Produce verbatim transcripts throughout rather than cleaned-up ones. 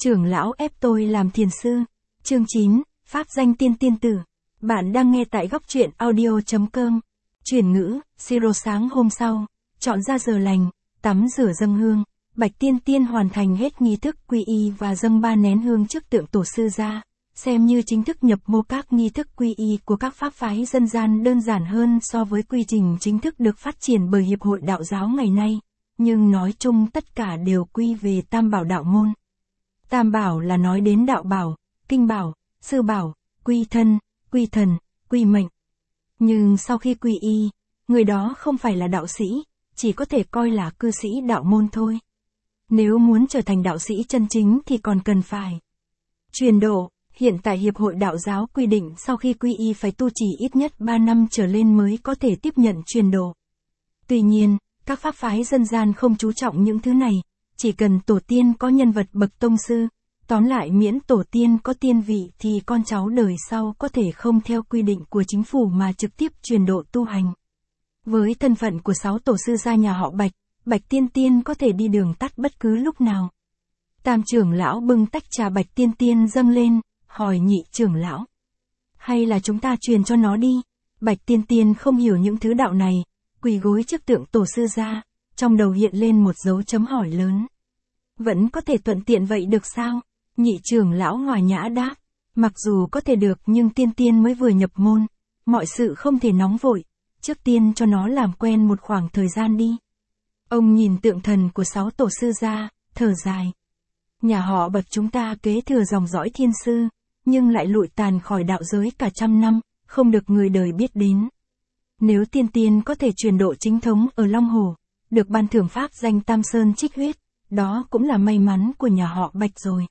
Trưởng lão ép tôi làm thiền sư. Chương chín, Pháp danh tiên tiên tử. Bạn đang nghe tại góc truyện audio chấm com. Chuyển ngữ, siro sáng hôm sau, chọn ra giờ lành, tắm rửa dâng hương, Bạch Tiên Tiên hoàn thành hết nghi thức quy y và dâng ba nén hương trước tượng tổ sư ra, xem như chính thức nhập mô. Các nghi thức quy y của các pháp phái dân gian đơn giản hơn so với quy trình chính thức được phát triển bởi Hiệp hội Đạo giáo ngày nay, nhưng nói chung tất cả đều quy về Tam Bảo đạo môn. Tam Bảo là nói đến đạo bảo, kinh bảo, sư bảo, quy thân, quy thần, quy mệnh. Nhưng sau khi quy y, người đó không phải là đạo sĩ, chỉ có thể coi là cư sĩ đạo môn thôi. Nếu muốn trở thành đạo sĩ chân chính thì còn cần phải truyền độ. Hiện tại Hiệp hội Đạo giáo quy định sau khi quy y phải tu trì ít nhất ba năm trở lên mới có thể tiếp nhận truyền độ. Tuy nhiên, các pháp phái dân gian không chú trọng những thứ này, chỉ cần tổ tiên có nhân vật bậc tông sư, tóm lại miễn tổ tiên có tiên vị thì con cháu đời sau có thể không theo quy định của chính phủ mà trực tiếp truyền độ tu hành. Với thân phận của sáu tổ sư gia nhà họ Bạch, Bạch Tiên Tiên có thể đi đường tắt bất cứ lúc nào. Tam trưởng lão bưng tách trà Bạch Tiên Tiên dâng lên, hỏi nhị trưởng lão. Hay là chúng ta truyền cho nó đi? Bạch Tiên Tiên không hiểu những thứ đạo này, quỳ gối trước tượng tổ sư gia, trong đầu hiện lên một dấu chấm hỏi lớn. Vẫn có thể thuận tiện vậy được sao? Nhị trưởng lão hòa nhã đáp. Mặc dù có thể được nhưng Tiên Tiên mới vừa nhập môn, mọi sự không thể nóng vội, trước tiên cho nó làm quen một khoảng thời gian đi. Ông nhìn tượng thần của sáu tổ sư gia, thở dài. Nhà họ Bạch chúng ta kế thừa dòng dõi thiên sư, nhưng lại lụi tàn khỏi đạo giới cả trăm năm, không được người đời biết đến. Nếu Tiên Tiên có thể truyền độ chính thống ở Long Hồ, được ban thưởng pháp danh Tam Sơn Trích Huyết, đó cũng là may mắn của nhà họ Bạch rồi.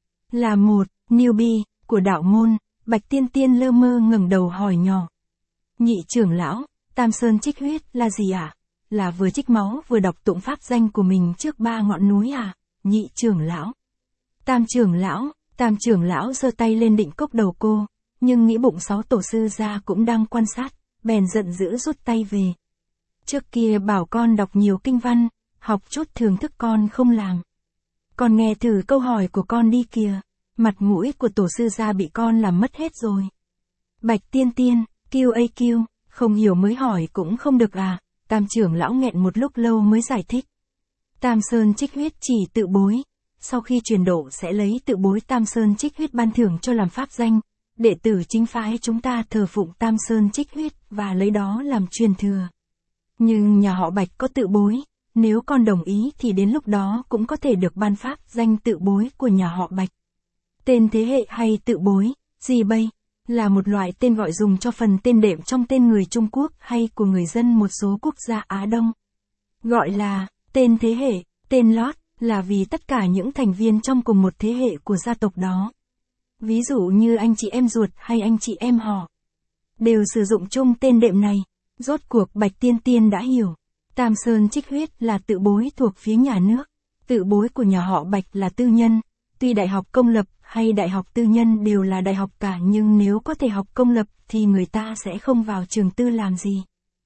Là một newbie của đạo môn, Bạch Tiên Tiên lơ mơ ngẩng đầu hỏi nhỏ. Nhị trưởng lão, Tam Sơn Trích Huyết là gì ạ? À? Là vừa trích máu vừa đọc tụng pháp danh của mình trước ba ngọn núi à? Nhị trưởng lão. Tam trưởng lão, tam trưởng lão giơ tay lên định cốc đầu cô, nhưng nghĩ bụng sáu tổ sư gia cũng đang quan sát, bèn giận dữ rút tay về. Trước kia bảo con đọc nhiều kinh văn, học chút thưởng thức con không làm. Con nghe thử câu hỏi của con đi kìa, mặt mũi của tổ sư gia bị con làm mất hết rồi. Bạch Tiên Tiên, kêu ây kêu, không hiểu mới hỏi cũng không được à? Tam trưởng lão nghẹn một lúc lâu mới giải thích. Tam Sơn Trích Huyết chỉ tự bối, sau khi truyền độ sẽ lấy tự bối Tam Sơn Trích Huyết ban thưởng cho làm pháp danh, đệ tử chính phái chúng ta thờ phụng Tam Sơn Trích Huyết và lấy đó làm truyền thừa. Nhưng nhà họ Bạch có tự bối, nếu con đồng ý thì đến lúc đó cũng có thể được ban pháp danh tự bối của nhà họ Bạch. Tên thế hệ hay tự bối, gì bây? Là một loại tên gọi dùng cho phần tên đệm trong tên người Trung Quốc hay của người dân một số quốc gia Á Đông. Gọi là tên thế hệ, tên lót, là vì tất cả những thành viên trong cùng một thế hệ của gia tộc đó. Ví dụ như anh chị em ruột hay anh chị em họ, đều sử dụng chung tên đệm này. Rốt cuộc Bạch Tiên Tiên đã hiểu. Tam Sơn Trích Huyết là tự bối thuộc phía nhà nước. Tự bối của nhà họ Bạch là tư nhân. Tuy đại học công lập hay đại học tư nhân đều là đại học cả, nhưng nếu có thể học công lập thì người ta sẽ không vào trường tư làm gì.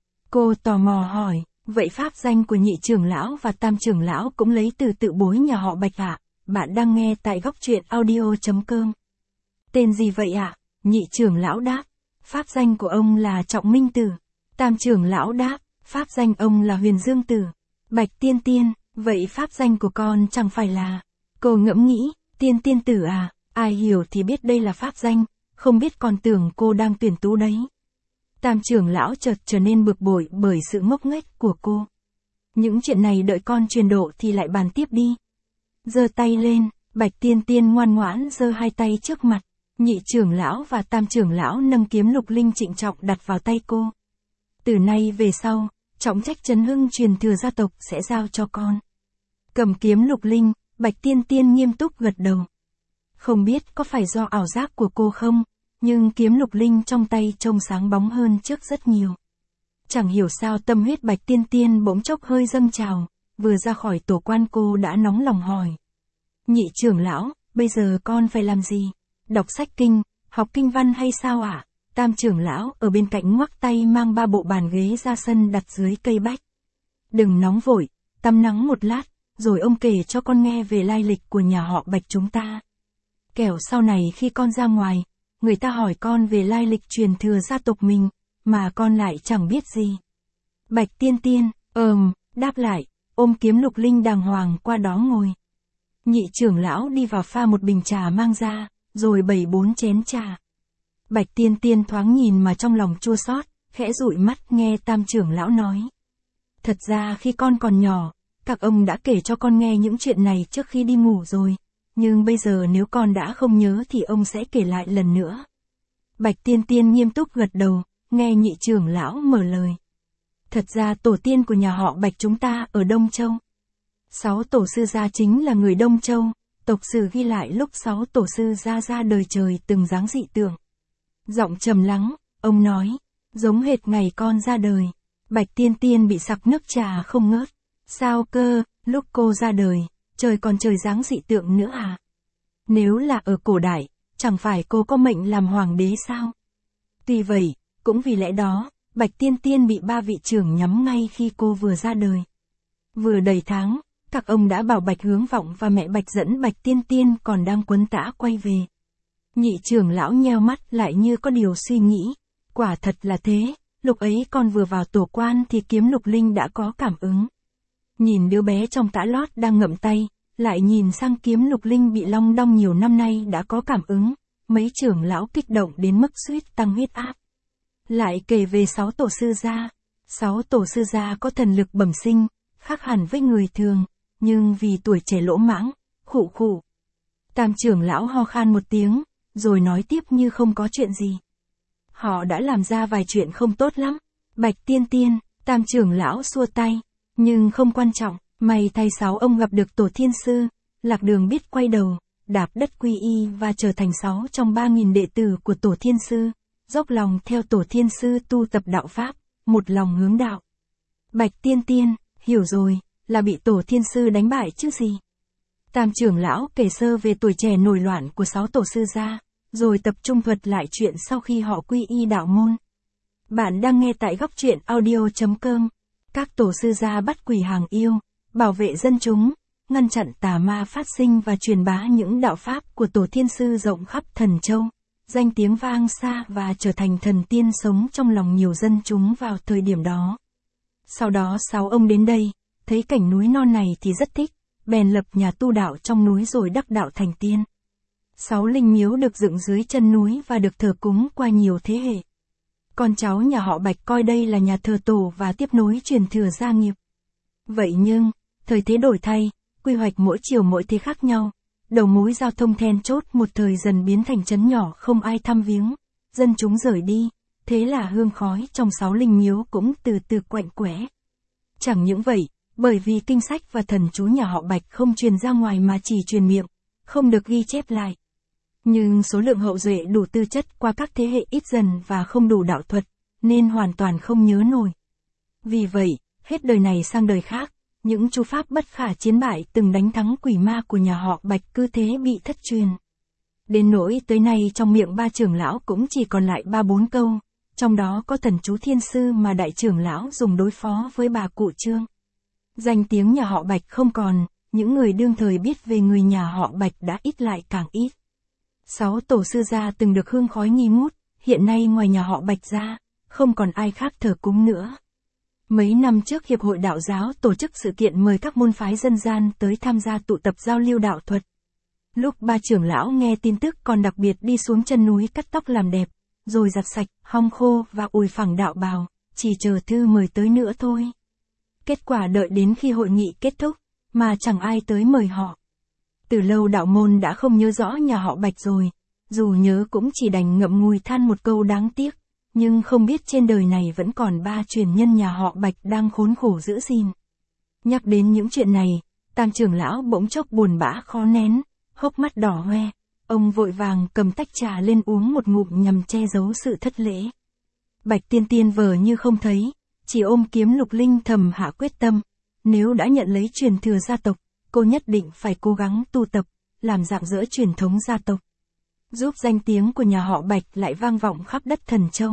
Cô tò mò hỏi, vậy pháp danh của nhị trưởng lão và tam trưởng lão cũng lấy từ tự bối nhà họ Bạch ạ? À? Bạn đang nghe tại góc truyện audio chấm com. Tên gì vậy ạ? À? Nhị trưởng lão đáp, pháp danh của ông là Trọng Minh Tử. Tam trưởng lão đáp, pháp danh ông là Huyền Dương Tử. Bạch Tiên Tiên, vậy pháp danh của con chẳng phải là... Cô ngẫm nghĩ, Tiên Tiên Tử à, ai hiểu thì biết đây là pháp danh, không biết còn tưởng cô đang tuyển tú đấy. Tam trưởng lão chợt trở nên bực bội bởi sự ngốc nghếch của cô. Những chuyện này đợi con truyền độ thì lại bàn tiếp đi. Giơ tay lên, Bạch Tiên Tiên ngoan ngoãn giơ hai tay trước mặt. Nhị trưởng lão và tam trưởng lão nâng kiếm lục linh trịnh trọng đặt vào tay cô. Từ nay về sau, trọng trách trấn hưng truyền thừa gia tộc sẽ giao cho con. Cầm kiếm lục linh, Bạch Tiên Tiên nghiêm túc gật đầu. Không biết có phải do ảo giác của cô không, nhưng kiếm lục linh trong tay trông sáng bóng hơn trước rất nhiều. Chẳng hiểu sao tâm huyết Bạch Tiên Tiên bỗng chốc hơi dâng trào, vừa ra khỏi tổ quan cô đã nóng lòng hỏi. Nhị trưởng lão, bây giờ con phải làm gì? Đọc sách kinh, học kinh văn hay sao ạ? À? Tam trưởng lão ở bên cạnh ngoắc tay mang ba bộ bàn ghế ra sân đặt dưới cây bách. Đừng nóng vội, tắm nắng một lát, rồi ông kể cho con nghe về lai lịch của nhà họ Bạch chúng ta. Kẻo sau này khi con ra ngoài, người ta hỏi con về lai lịch truyền thừa gia tộc mình, mà con lại chẳng biết gì. Bạch Tiên Tiên, ờm, đáp lại, ôm kiếm Lục Linh đàng hoàng qua đó ngồi. Nhị trưởng lão đi vào pha một bình trà mang ra, rồi bày bốn chén trà. Bạch Tiên Tiên thoáng nhìn mà trong lòng chua xót, khẽ dụi mắt nghe tam trưởng lão nói. Thật ra khi con còn nhỏ, các ông đã kể cho con nghe những chuyện này trước khi đi ngủ rồi, nhưng bây giờ nếu con đã không nhớ thì ông sẽ kể lại lần nữa. Bạch Tiên Tiên nghiêm túc gật đầu, nghe nhị trưởng lão mở lời. Thật ra tổ tiên của nhà họ Bạch chúng ta ở Đông Châu. Sáu tổ sư gia chính là người Đông Châu, tộc sử ghi lại lúc sáu tổ sư gia ra đời trời từng dáng dị tượng. Giọng trầm lắng, ông nói, giống hệt ngày con ra đời. Bạch Tiên Tiên bị sặc nước trà không ngớt. Sao cơ, lúc cô ra đời, trời còn trời dáng dị tượng nữa à? Nếu là ở cổ đại, chẳng phải cô có mệnh làm hoàng đế sao? Tuy vậy, cũng vì lẽ đó, Bạch Tiên Tiên bị ba vị trưởng nhắm ngay khi cô vừa ra đời. Vừa đầy tháng, các ông đã bảo Bạch Hướng Vọng và mẹ Bạch dẫn Bạch Tiên Tiên còn đang quấn tã quay về. Nhị trưởng lão nheo mắt lại như có điều suy nghĩ. Quả thật là thế, lúc ấy con vừa vào tổ quan thì kiếm Lục Linh đã có cảm ứng. Nhìn đứa bé trong tã lót đang ngậm tay, lại nhìn sang kiếm Lục Linh bị long đong nhiều năm nay đã có cảm ứng, mấy trưởng lão kích động đến mức suýt tăng huyết áp. Lại kể về sáu tổ sư gia. Sáu tổ sư gia có thần lực bẩm sinh, khác hẳn với người thường, nhưng vì tuổi trẻ lỗ mãng, khụ khụ. Tam trưởng lão ho khan một tiếng, rồi nói tiếp như không có chuyện gì. Họ đã làm ra vài chuyện không tốt lắm. Bạch Tiên Tiên, tam trưởng lão xua tay, nhưng không quan trọng, may thay sáu ông gặp được tổ thiên sư, lạc đường biết quay đầu, đạp đất quy y và trở thành sáu trong ba nghìn đệ tử của tổ thiên sư, dốc lòng theo tổ thiên sư tu tập đạo pháp, một lòng hướng đạo. Bạch Tiên Tiên, hiểu rồi, là bị tổ thiên sư đánh bại chứ gì. Tam trưởng lão kể sơ về tuổi trẻ nổi loạn của sáu tổ sư gia, rồi tập trung thuật lại chuyện sau khi họ quy y đạo môn. Bạn đang nghe tại góc truyện audio chấm com. Các tổ sư gia bắt quỷ hàng yêu, bảo vệ dân chúng, ngăn chặn tà ma phát sinh và truyền bá những đạo pháp của tổ thiên sư rộng khắp thần châu, danh tiếng vang xa và trở thành thần tiên sống trong lòng nhiều dân chúng vào thời điểm đó. Sau đó sáu ông đến đây, thấy cảnh núi non này thì rất thích, bèn lập nhà tu đạo trong núi rồi đắc đạo thành tiên. Sáu linh miếu được dựng dưới chân núi và được thờ cúng qua nhiều thế hệ. Con cháu nhà họ Bạch coi đây là nhà thờ tổ và tiếp nối truyền thừa gia nghiệp. Vậy nhưng, thời thế đổi thay, quy hoạch mỗi chiều mỗi thế khác nhau, đầu mối giao thông then chốt một thời dần biến thành trấn nhỏ không ai thăm viếng, dân chúng rời đi, thế là hương khói trong sáu linh miếu cũng từ từ quạnh quẽ. Chẳng những vậy, bởi vì kinh sách và thần chú nhà họ Bạch không truyền ra ngoài mà chỉ truyền miệng, không được ghi chép lại. Nhưng số lượng hậu duệ đủ tư chất qua các thế hệ ít dần và không đủ đạo thuật, nên hoàn toàn không nhớ nổi. Vì vậy, hết đời này sang đời khác, những chu pháp bất khả chiến bại từng đánh thắng quỷ ma của nhà họ Bạch cứ thế bị thất truyền. Đến nỗi tới nay trong miệng ba trưởng lão cũng chỉ còn lại ba bốn câu, trong đó có thần chú thiên sư mà đại trưởng lão dùng đối phó với bà cụ Trương. Danh tiếng nhà họ Bạch không còn, những người đương thời biết về người nhà họ Bạch đã ít lại càng ít. Sáu tổ sư gia từng được hương khói nghi ngút, hiện nay ngoài nhà họ Bạch ra, không còn ai khác thờ cúng nữa. Mấy năm trước Hiệp hội Đạo giáo tổ chức sự kiện mời các môn phái dân gian tới tham gia tụ tập giao lưu đạo thuật. Lúc ba trưởng lão nghe tin tức còn đặc biệt đi xuống chân núi cắt tóc làm đẹp, rồi giặt sạch, hong khô và ủi phẳng đạo bào, chỉ chờ thư mời tới nữa thôi. Kết quả đợi đến khi hội nghị kết thúc, mà chẳng ai tới mời họ. Từ lâu đạo môn đã không nhớ rõ nhà họ Bạch rồi, dù nhớ cũng chỉ đành ngậm ngùi than một câu đáng tiếc, nhưng không biết trên đời này vẫn còn ba truyền nhân nhà họ Bạch đang khốn khổ giữ gìn. Nhắc đến những chuyện này, Tam trưởng lão bỗng chốc buồn bã khó nén, hốc mắt đỏ hoe, ông vội vàng cầm tách trà lên uống một ngụm nhằm che giấu sự thất lễ. Bạch Tiên Tiên vờ như không thấy, chỉ ôm kiếm Lục Linh thầm hạ quyết tâm, nếu đã nhận lấy truyền thừa gia tộc, cô nhất định phải cố gắng tu tập, làm rạng rỡ truyền thống gia tộc, giúp danh tiếng của nhà họ Bạch lại vang vọng khắp đất Thần Châu.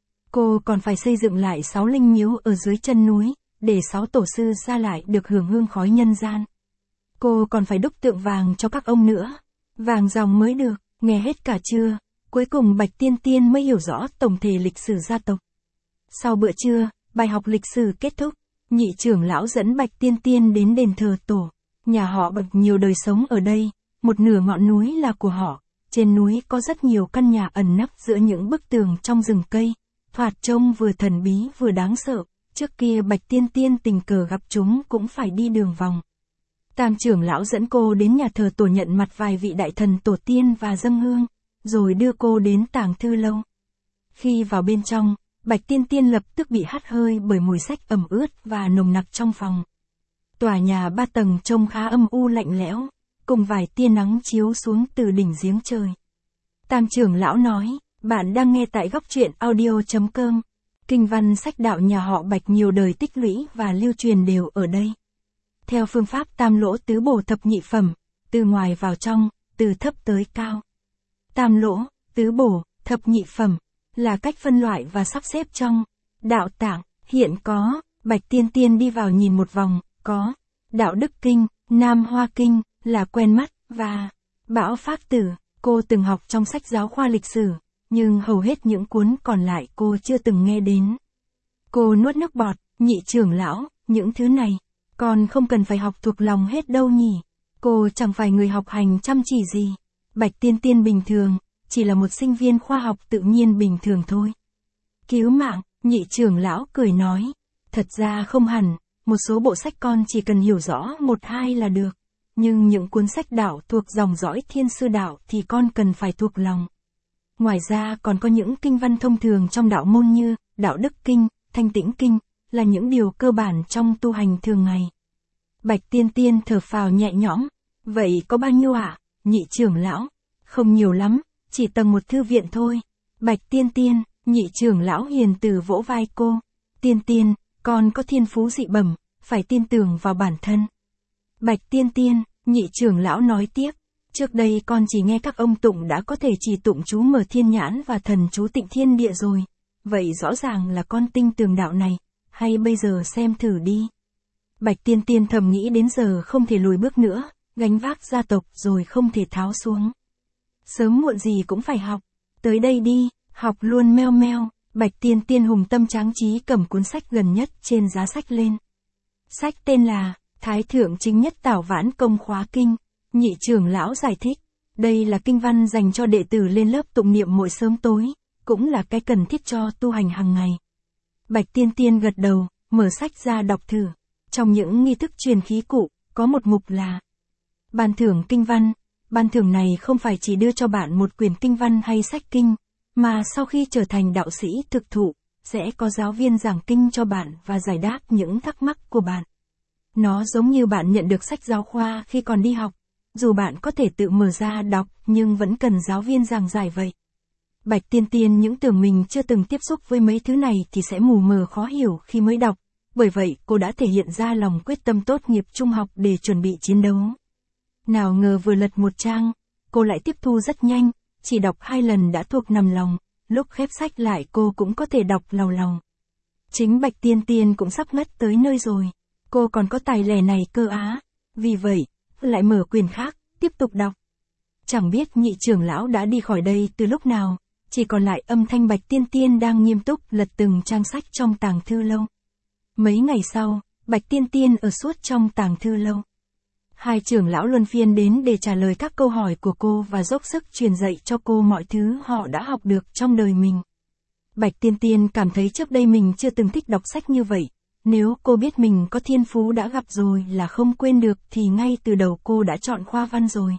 Cô còn phải xây dựng lại sáu linh miếu ở dưới chân núi, để sáu tổ sư gia lại được hưởng hương khói nhân gian. Cô còn phải đúc tượng vàng cho các ông nữa. Vàng dòng mới được, nghe hết cả chưa? Cuối cùng Bạch Tiên Tiên mới hiểu rõ tổng thể lịch sử gia tộc. Sau bữa trưa, bài học lịch sử kết thúc, nhị trưởng lão dẫn Bạch Tiên Tiên đến đền thờ tổ. Nhà họ Bạch nhiều đời sống ở đây, một nửa ngọn núi là của họ. Trên núi có rất nhiều căn nhà ẩn nấp giữa những bức tường trong rừng cây, thoạt trông vừa thần bí vừa đáng sợ. Trước kia Bạch Tiên Tiên tình cờ gặp chúng cũng phải đi đường vòng. Tam trưởng lão dẫn cô đến nhà thờ tổ nhận mặt vài vị đại thần tổ tiên và dâng hương, rồi đưa cô đến tàng thư lâu. Khi vào bên trong, Bạch Tiên Tiên lập tức bị hắt hơi bởi mùi sách ẩm ướt và nồng nặc trong phòng. Tòa nhà ba tầng trông khá âm u lạnh lẽo, cùng vài tia nắng chiếu xuống từ đỉnh giếng trời. Tam trưởng lão nói, bạn đang nghe tại góc truyện audio chấm com. Kinh văn sách đạo nhà họ Bạch nhiều đời tích lũy và lưu truyền đều ở đây. Theo phương pháp tam lỗ tứ bổ thập nhị phẩm, từ ngoài vào trong, từ thấp tới cao. Tam lỗ, tứ bổ, thập nhị phẩm, là cách phân loại và sắp xếp trong đạo tạng. Hiện có, Bạch Tiên Tiên đi vào nhìn một vòng, có Đạo Đức Kinh, Nam Hoa Kinh, là quen mắt, và Bảo Pháp Tử, cô từng học trong sách giáo khoa lịch sử, nhưng hầu hết những cuốn còn lại cô chưa từng nghe đến. Cô nuốt nước bọt, nhị trưởng lão, những thứ này, còn không cần phải học thuộc lòng hết đâu nhỉ. Cô chẳng phải người học hành chăm chỉ gì. Bạch Tiên Tiên bình thường, chỉ là một sinh viên khoa học tự nhiên bình thường thôi. Cứu mạng, nhị trưởng lão cười nói. Thật ra không hẳn, một số bộ sách con chỉ cần hiểu rõ một hai là được. Nhưng những cuốn sách đạo thuộc dòng dõi Thiên Sư Đạo thì con cần phải thuộc lòng. Ngoài ra còn có những kinh văn thông thường trong đạo môn như Đạo Đức Kinh, Thanh Tĩnh Kinh, là những điều cơ bản trong tu hành thường ngày. Bạch Tiên Tiên thở phào nhẹ nhõm. Vậy có bao nhiêu ạ, à? Nhị trưởng lão. Không nhiều lắm, chỉ tầng một thư viện thôi. Bạch Tiên Tiên, nhị trưởng lão hiền từ vỗ vai cô. Tiên Tiên, con có thiên phú dị bẩm, phải tin tưởng vào bản thân. Bạch Tiên Tiên, nhị trưởng lão nói tiếp. Trước đây con chỉ nghe các ông tụng đã có thể chỉ tụng chú Mở Thiên Nhãn và thần chú Tịnh Thiên Địa rồi. Vậy rõ ràng là con tin tưởng đạo này, hay bây giờ xem thử đi. Bạch Tiên Tiên thầm nghĩ đến giờ không thể lùi bước nữa, gánh vác gia tộc rồi không thể tháo xuống. Sớm muộn gì cũng phải học. Tới đây đi, học luôn meo meo. Bạch Tiên Tiên hùng tâm tráng trí cầm cuốn sách gần nhất trên giá sách lên. Sách tên là Thái Thượng Chính Nhất Tảo Vãn Công Khóa Kinh. Nhị trưởng lão giải thích, đây là kinh văn dành cho đệ tử lên lớp tụng niệm mỗi sớm tối, cũng là cái cần thiết cho tu hành hàng ngày. Bạch Tiên Tiên gật đầu, mở sách ra đọc thử. Trong những nghi thức truyền khí cụ, có một mục là ban thưởng kinh văn. Ban thưởng này không phải chỉ đưa cho bạn một quyển kinh văn hay sách kinh, mà sau khi trở thành đạo sĩ thực thụ, sẽ có giáo viên giảng kinh cho bạn và giải đáp những thắc mắc của bạn. Nó giống như bạn nhận được sách giáo khoa khi còn đi học, dù bạn có thể tự mở ra đọc nhưng vẫn cần giáo viên giảng giải vậy. Bạch Tiên Tiên những tưởng mình chưa từng tiếp xúc với mấy thứ này thì sẽ mù mờ khó hiểu khi mới đọc, bởi vậy cô đã thể hiện ra lòng quyết tâm tốt nghiệp trung học để chuẩn bị chiến đấu. Nào ngờ vừa lật một trang, cô lại tiếp thu rất nhanh, chỉ đọc hai lần đã thuộc nằm lòng, lúc khép sách lại cô cũng có thể đọc làu làu. Chính Bạch Tiên Tiên cũng sắp ngất tới nơi rồi, cô còn có tài lẻ này cơ á, vì vậy, lại mở quyển khác, tiếp tục đọc. Chẳng biết nhị trưởng lão đã đi khỏi đây từ lúc nào, chỉ còn lại âm thanh Bạch Tiên Tiên đang nghiêm túc lật từng trang sách trong tàng thư lâu. Mấy ngày sau, Bạch Tiên Tiên ở suốt trong tàng thư lâu. Hai trưởng lão luân phiên đến để trả lời các câu hỏi của cô và dốc sức truyền dạy cho cô mọi thứ họ đã học được trong đời mình. Bạch Tiên Tiên cảm thấy trước đây mình chưa từng thích đọc sách như vậy. Nếu cô biết mình có thiên phú đã gặp rồi là không quên được thì ngay từ đầu cô đã chọn khoa văn rồi.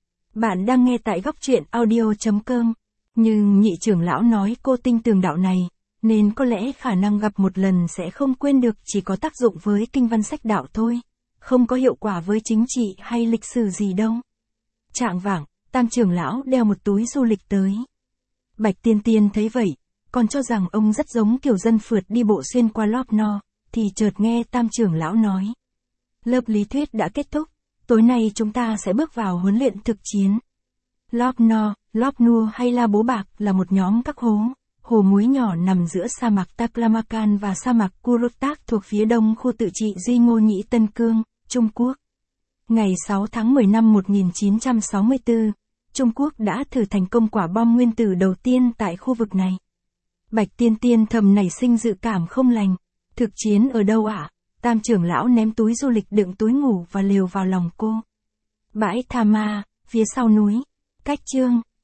Bạn đang nghe tại góc truyện audio chấm com. Nhưng nhị trưởng lão nói cô tin tưởng đạo này, nên có lẽ khả năng gặp một lần sẽ không quên được chỉ có tác dụng với kinh văn sách đạo thôi. Không có hiệu quả với chính trị hay lịch sử gì đâu. Trạng vạng, Tam trưởng lão đeo một túi du lịch tới. Bạch Tiên Tiên thấy vậy, còn cho rằng ông rất giống kiểu dân phượt đi bộ xuyên qua Lop No, thì chợt nghe Tam trưởng lão nói. Lớp lý thuyết đã kết thúc, tối nay chúng ta sẽ bước vào huấn luyện thực chiến. Lop No, Lop Nua hay La Bố Bạc là một nhóm các hố, hồ muối nhỏ nằm giữa sa mạc Taklamakan và sa mạc Kurotak thuộc phía đông khu tự trị Duy Ngô Nhĩ Tân Cương, Trung Quốc. Ngày sáu tháng mười năm một nghìn chín trăm sáu mươi tư, Trung Quốc đã thử thành công quả bom nguyên tử đầu tiên tại khu vực này. Bạch Tiên Tiên thầm nảy sinh dự cảm không lành. Thực chiến ở đâu ạ? À? Tam trưởng lão ném túi du lịch đựng túi ngủ và lều vào lòng cô. Bãi Tha Ma, phía sau núi. Cách chương